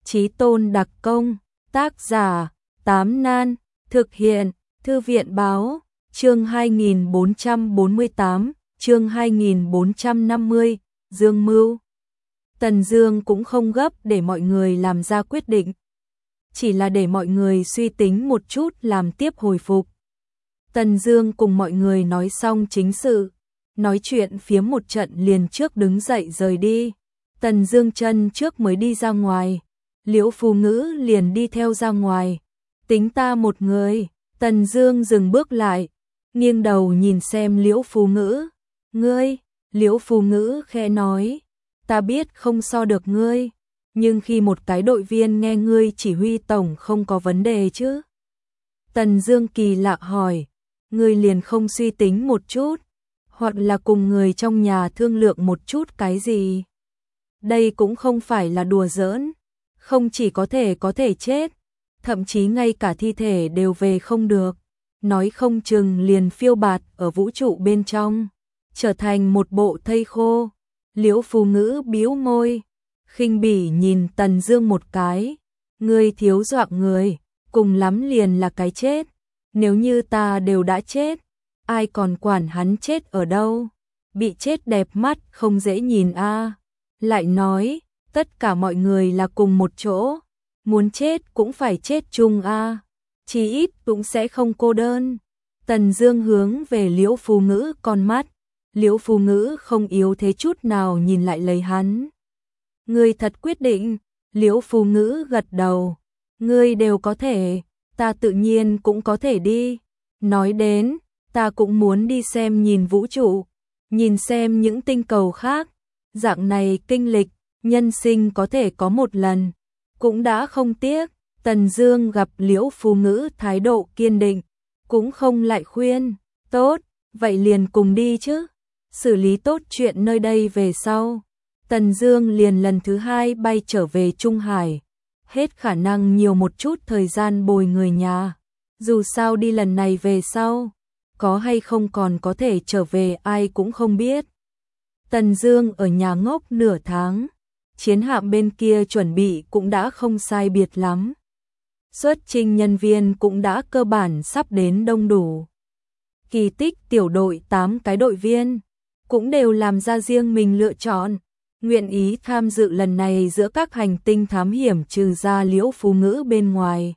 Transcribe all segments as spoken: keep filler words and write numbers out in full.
Chí tôn đặc công, tác giả, Tám Nan, thực hiện, Thư viện báo, chương hai nghìn bốn trăm bốn mươi tám, chương hai nghìn bốn trăm năm mươi, Dương Mưu. Tần Dương cũng không gấp để mọi người làm ra quyết định, chỉ là để mọi người suy tính một chút làm tiếp hồi phục. Tần Dương cùng mọi người nói xong chính sự, nói chuyện phiếm một trận liền trước đứng dậy rời đi. Tần Dương chân trước mới đi ra ngoài, Liễu Phù Ngữ liền đi theo ra ngoài. Tính ta một người, Tần Dương dừng bước lại, nghiêng đầu nhìn xem Liễu Phù Ngữ. Ngươi, Liễu Phù Ngữ khẽ nói, ta biết không so được ngươi, nhưng khi một cái đội viên nghe ngươi chỉ huy tổng không có vấn đề chứ. Tần Dương kỳ lạ hỏi, ngươi liền không suy tính một chút, hoặc là cùng người trong nhà thương lượng một chút cái gì? Đây cũng không phải là đùa giỡn, không chỉ có thể có thể chết, thậm chí ngay cả thi thể đều về không được, nói không chừng liền phiêu bạt ở vũ trụ bên trong, trở thành một bộ thây khô. Liễu Phù Ngữ bĩu môi, khinh bỉ nhìn Tần Dương một cái, ngươi thiếu dọa người, cùng lắm liền là cái chết, nếu như ta đều đã chết, ai còn quản hắn chết ở đâu, bị chết đẹp mắt không dễ nhìn a. À. Lại nói, tất cả mọi người là cùng một chỗ, muốn chết cũng phải chết chung a, à. Chí ít cũng sẽ không cô đơn. Tần Dương hướng về Liễu Phù Ngữ con mắt, Liễu Phù Ngữ không yếu thế chút nào nhìn lại lấy hắn. Ngươi thật quyết định? Liễu Phù Ngữ gật đầu. Ngươi đều có thể, ta tự nhiên cũng có thể đi. Nói đến, ta cũng muốn đi xem nhìn vũ trụ, nhìn xem những tinh cầu khác. Dạng này kinh lịch, nhân sinh có thể có một lần, cũng đã không tiếc. Tần Dương gặp Liễu Phù Ngữ thái độ kiên định, cũng không lại khuyên. Tốt, vậy liền cùng đi chứ. Xử lý tốt chuyện nơi đây về sau, Tần Dương liền lần thứ hai bay trở về Trung Hải, hết khả năng nhiều một chút thời gian bồi người nhà. Dù sao đi lần này về sau, có hay không còn có thể trở về ai cũng không biết. Tần Dương ở nhà ngốc nửa tháng, chiến hạm bên kia chuẩn bị cũng đã không sai biệt lắm. Xuất trình nhân viên cũng đã cơ bản sắp đến đông đủ. Kỳ Tích tiểu đội tám cái đội viên cũng đều làm ra riêng mình lựa chọn, nguyện ý tham dự lần này giữa các hành tinh thám hiểm trừ ra Liễu Phù Ngữ bên ngoài.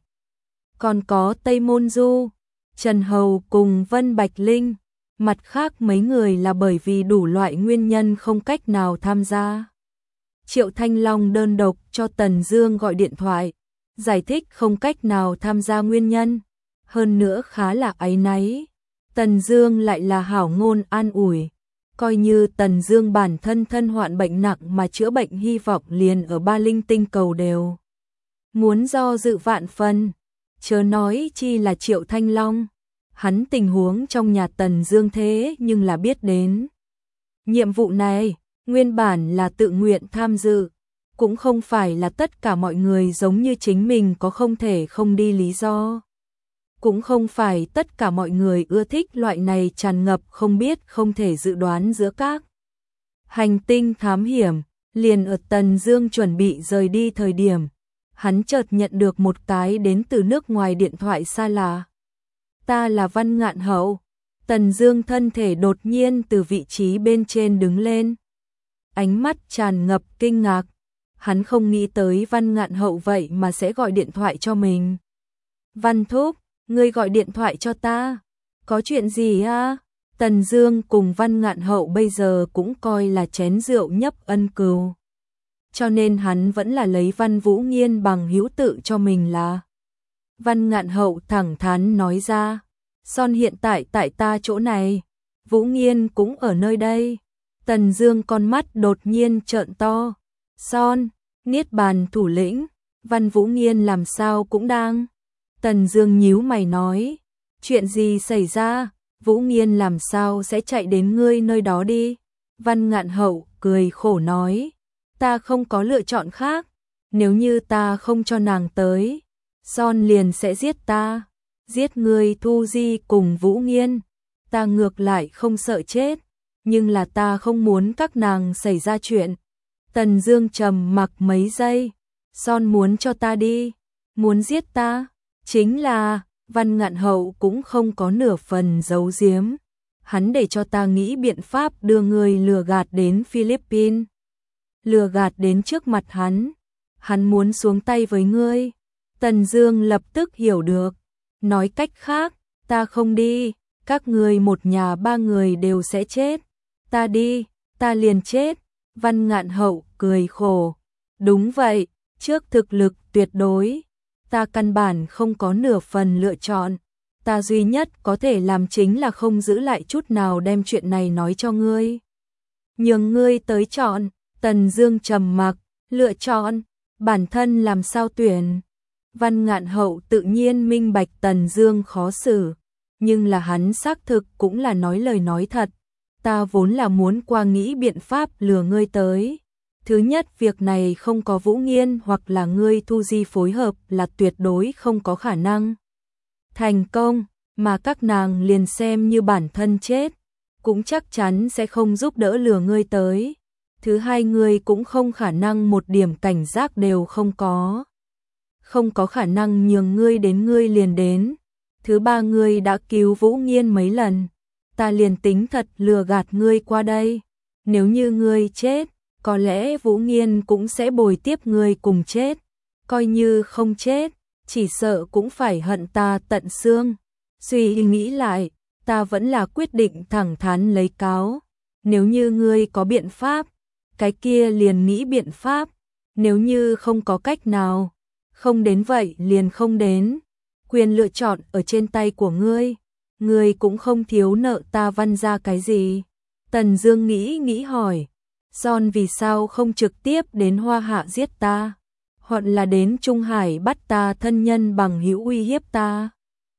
Còn có Tây Môn Du, Trần Hầu cùng Vân Bạch Linh, mặt khác mấy người là bởi vì đủ loại nguyên nhân không cách nào tham gia. Triệu Thanh Long đơn độc cho Tần Dương gọi điện thoại, giải thích không cách nào tham gia nguyên nhân, hơn nữa khá là áy náy. Tần Dương lại là hảo ngôn an ủi, coi như Tần Dương bản thân thân hoạn bệnh nặng mà chữa bệnh hy vọng liền ở Ba Linh tinh cầu đều muốn do dự vạn phần, chớ nói chi là Triệu Thanh Long. Hắn tình huống trong nhà Tần Dương thế nhưng là biết đến. Nhiệm vụ này nguyên bản là tự nguyện tham dự, cũng không phải là tất cả mọi người giống như chính mình có không thể không đi lý do. Cũng không phải tất cả mọi người ưa thích loại này tràn ngập không biết không thể dự đoán giữa các hành tinh thám hiểm. Liền ở Tần Dương chuẩn bị rời đi thời điểm, hắn chợt nhận được một cái đến từ nước ngoài điện thoại xa lạ. Ta là Văn Ngạn Hậu. Tần Dương thân thể đột nhiên từ vị trí bên trên đứng lên, ánh mắt tràn ngập kinh ngạc. Hắn không nghĩ tới Văn Ngạn Hậu vậy mà sẽ gọi điện thoại cho mình. Văn thúc, ngươi gọi điện thoại cho ta, có chuyện gì a? Tần Dương cùng Văn Ngạn Hậu bây giờ cũng coi là chén rượu nhấp ân cừu, cho nên hắn vẫn là lấy Văn Vũ Nghiên bằng hữu tự cho mình là. Văn Ngạn Hậu thẳng thắn nói ra, Son hiện tại tại ta chỗ này, Vũ Nghiên cũng ở nơi đây. Tần Dương con mắt đột nhiên trợn to, Son, Niết Bàn thủ lĩnh, Văn Vũ Nghiên làm sao cũng đang. Tần Dương nhíu mày nói, chuyện gì xảy ra, Vũ Nghiên làm sao sẽ chạy đến ngươi nơi đó đi? Văn Ngạn Hậu cười khổ nói, ta không có lựa chọn khác, nếu như ta không cho nàng tới, Son liền sẽ giết ta, giết ngươi Thu Di cùng Vũ Nghiên. Ta ngược lại không sợ chết, nhưng là ta không muốn các nàng xảy ra chuyện. Tần Dương trầm mặc mấy giây, Son muốn cho ta đi, muốn giết ta, chính là, Văn Ngạn Hậu cũng không có nửa phần giấu giếm. Hắn để cho ta nghĩ biện pháp đưa người lừa gạt đến Philippines. Lừa gạt đến trước mặt hắn, hắn muốn xuống tay với ngươi. Tần Dương lập tức hiểu được, nói cách khác, ta không đi, các ngươi một nhà ba người đều sẽ chết. Ta đi, ta liền chết. Văn Ngạn Hậu cười khổ. Đúng vậy, trước thực lực tuyệt đối, ta căn bản không có nửa phần lựa chọn. Ta duy nhất có thể làm chính là không giữ lại chút nào đem chuyện này nói cho ngươi. Nhường ngươi tới chọn. Tần Dương trầm mặc, lựa chọn, bản thân làm sao tuyển. Văn Ngạn Hậu tự nhiên minh bạch Tần Dương khó xử, nhưng là hắn xác thực cũng là nói lời nói thật. Ta vốn là muốn qua nghĩ biện pháp lừa ngươi tới. Thứ nhất, việc này không có Vũ Nghiên hoặc là ngươi Thu Di phối hợp là tuyệt đối không có khả năng thành công, mà các nàng liền xem như bản thân chết, cũng chắc chắn sẽ không giúp đỡ lừa ngươi tới. Thứ hai, ngươi cũng không khả năng một điểm cảnh giác đều không có. Không có khả năng nhường ngươi đến ngươi liền đến. Thứ ba, ngươi đã cứu Vũ Nghiên mấy lần, ta liền tính thật lừa gạt ngươi qua đây. Nếu như ngươi chết, có lẽ Vũ Nghiên cũng sẽ bồi tiếp ngươi cùng chết. Coi như không chết, chỉ sợ cũng phải hận ta tận xương. Suy nghĩ lại, ta vẫn là quyết định thẳng thắn lấy cáo. Nếu như ngươi có biện pháp, cái kia liền nghĩ biện pháp. Nếu như không có cách nào, không đến vậy liền không đến. Quyền lựa chọn ở trên tay của ngươi. Ngươi cũng không thiếu nợ ta Văn gia cái gì. Tần Dương nghĩ nghĩ hỏi, Son vì sao không trực tiếp đến Hoa Hạ giết ta, hoặc là đến Trung Hải bắt ta thân nhân bằng hữu uy hiếp ta?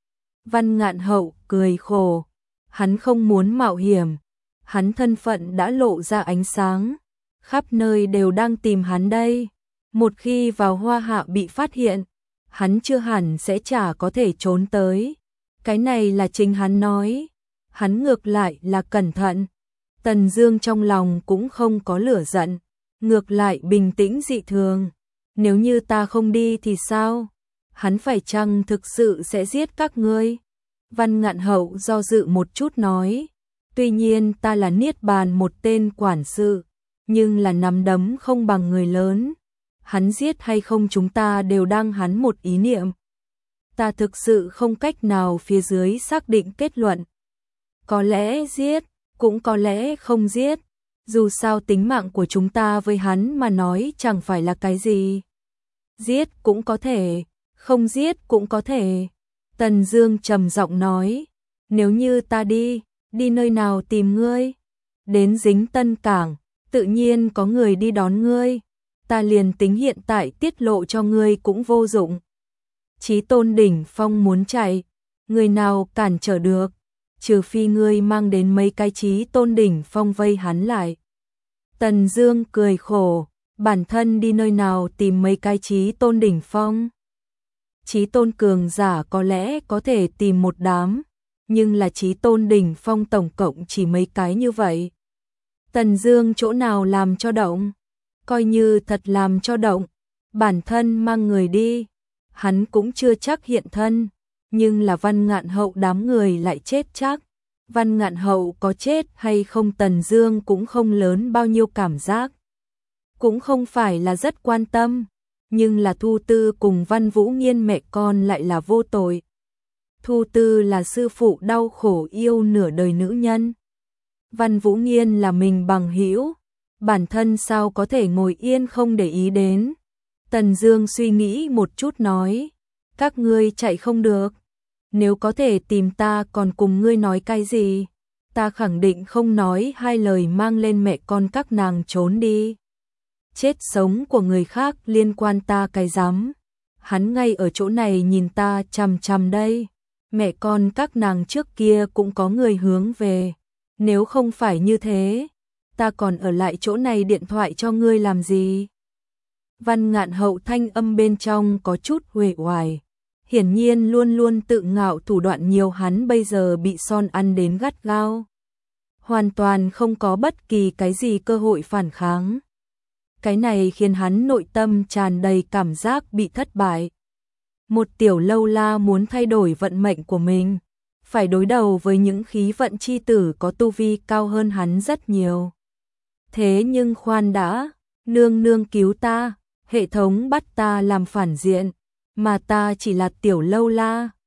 Văn Ngạn Hậu cười khổ, hắn không muốn mạo hiểm, hắn thân phận đã lộ ra ánh sáng, khắp nơi đều đang tìm hắn đây. Một khi vào Hoa Hạ bị phát hiện, hắn chưa hẳn sẽ chả có thể trốn tới. Cái này là chính hắn nói, hắn ngược lại là cẩn thận. Tần Dương trong lòng cũng không có lửa giận, ngược lại bình tĩnh dị thường. Nếu như ta không đi thì sao? Hắn phải chăng thực sự sẽ giết các ngươi? Văn Ngạn Hậu do dự một chút nói, tuy nhiên ta là Niết Bàn một tên quản sự, nhưng là nắm đấm không bằng người lớn. Hắn giết hay không chúng ta đều đang hắn một ý niệm. Ta thực sự không cách nào phía dưới xác định kết luận. Có lẽ giết, cũng có lẽ không giết. Dù sao tính mạng của chúng ta với hắn mà nói chẳng phải là cái gì. Giết cũng có thể, không giết cũng có thể. Tần Dương trầm giọng nói, nếu như ta đi, đi nơi nào tìm ngươi? Đến Dính Tân Cảng, tự nhiên có người đi đón ngươi. Ta liền tính hiện tại tiết lộ cho ngươi cũng vô dụng. Chí Tôn Đỉnh Phong muốn chạy, người nào cản trở được, trừ phi ngươi mang đến mấy cái Chí Tôn Đỉnh Phong vây hắn lại. Tần Dương cười khổ, bản thân đi nơi nào tìm mấy cái Chí Tôn Đỉnh Phong? Chí Tôn cường giả có lẽ có thể tìm một đám, nhưng là Chí Tôn Đỉnh Phong tổng cộng chỉ mấy cái như vậy. Tần Dương chỗ nào làm cho động? Coi như thật làm cho động, bản thân mang người đi, hắn cũng chưa chắc hiện thân, nhưng là Văn Ngạn Hậu đám người lại chết chắc. Văn Ngạn Hậu có chết hay không Tần Dương cũng không lớn bao nhiêu cảm giác, cũng không phải là rất quan tâm, nhưng là Thu Tư cùng Văn Vũ Nghiên mẹ con lại là vô tội. Thu Tư là sư phụ đau khổ yêu nửa đời nữ nhân, Văn Vũ Nghiên là mình bằng hữu, bản thân sao có thể ngồi yên không để ý đến. Tần Dương suy nghĩ một chút nói, các ngươi chạy không được, nếu có thể tìm ta còn cùng ngươi nói cái gì, ta khẳng định không nói hai lời mang lên mẹ con các nàng trốn đi. Chết sống của người khác liên quan ta cái rắm, hắn ngay ở chỗ này nhìn ta chằm chằm đây, mẹ con các nàng trước kia cũng có người hướng về, nếu không phải như thế, ta còn ở lại chỗ này điện thoại cho ngươi làm gì? Văn Ngạn Hậu thanh âm bên trong có chút uể oải, hiển nhiên luôn luôn tự ngạo thủ đoạn nhiều, hắn bây giờ bị Son ăn đến gắt gao, hoàn toàn không có bất kỳ cái gì cơ hội phản kháng. cái này khiến hắn nội tâm tràn đầy cảm giác bị thất bại. Một tiểu lâu la muốn thay đổi vận mệnh của mình, phải đối đầu với những khí vận chi tử có tu vi cao hơn hắn rất nhiều. Thế nhưng khoan đã, nương nương cứu ta, hệ thống bắt ta làm phản diện, mà ta chỉ là tiểu lâu la,